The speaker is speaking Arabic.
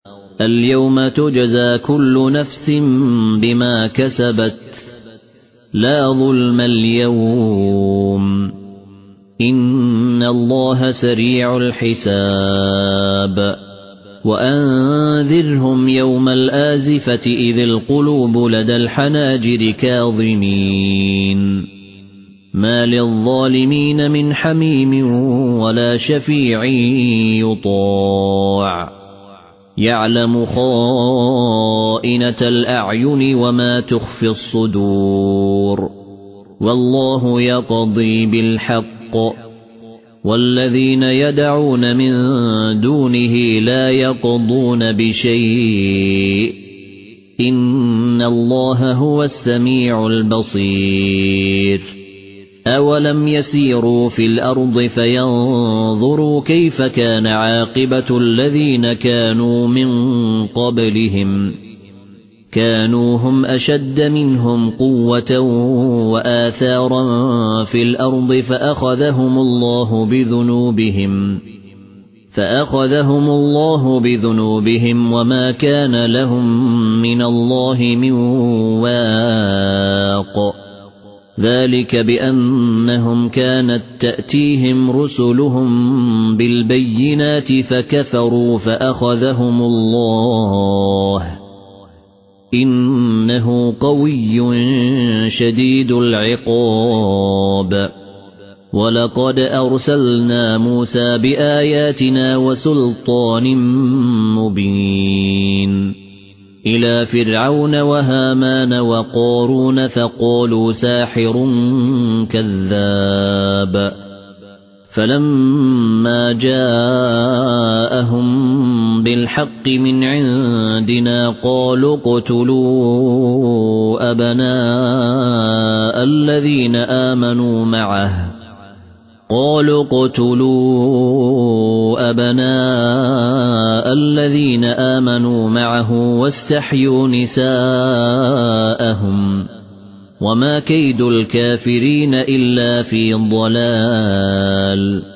اليوم تجزى كل نفس بما كسبت لا ظلم اليوم إن الله سريع الحساب وأنذرهم يوم الآزفة إذ القلوب لدى الحناجر كاظمين ما للظالمين من حميم ولا شفيع يطاع يعلم خائنة الأعين وما تخفي الصدور والله يقضي بالحق والذين يدعون من دونه لا يقضون بشيء إن الله هو السميع البصير أولم يسيروا في الأرض فينظروا كيف كان عاقبة الذين كانوا من قبلهم كانوا هم أشد منهم قوة وآثارا في الأرض فأخذهم الله بذنوبهم وما كان لهم من الله من واق ذلك بأنهم كانت تأتيهم رسلهم بالبينات فكفروا فأخذهم الله إنه قوي شديد العقاب ولقد أرسلنا موسى بآياتنا وسلطان مبين إلى فرعون وهامان وقارون فقالوا ساحر كذاب فلما جاءهم بالحق من عندنا قالوا اقتلوا أبناء الذين آمنوا معه واستحيوا نساءهم وما كيد الكافرين إلا في ضلال